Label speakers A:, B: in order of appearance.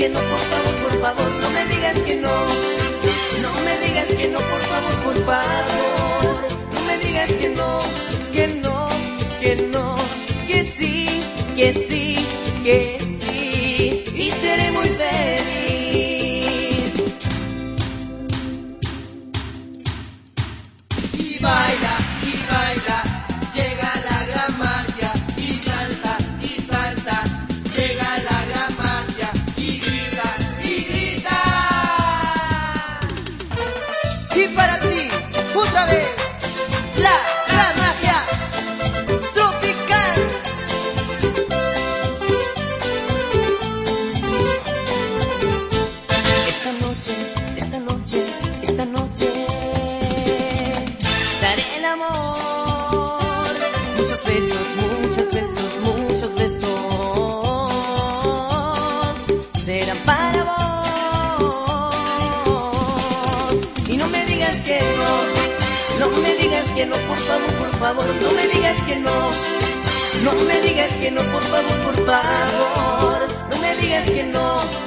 A: que no, por favor, no me digas que no. No me digas que no, por favor, no me digas que no, que no, que no, que sí, que sí, que sí, y seré muy feliz.
B: Y baila, llega la gran magia, y salta, llega la gran magia, y grita,
A: Y para ti, otra vez, la gran magia tropical. Esta noche, daré el amor. Muchos besos, serán para vos. Y no me digas que no, no me digas que no, por favor, no me digas que no. No me digas que no, por favor, no me digas que no.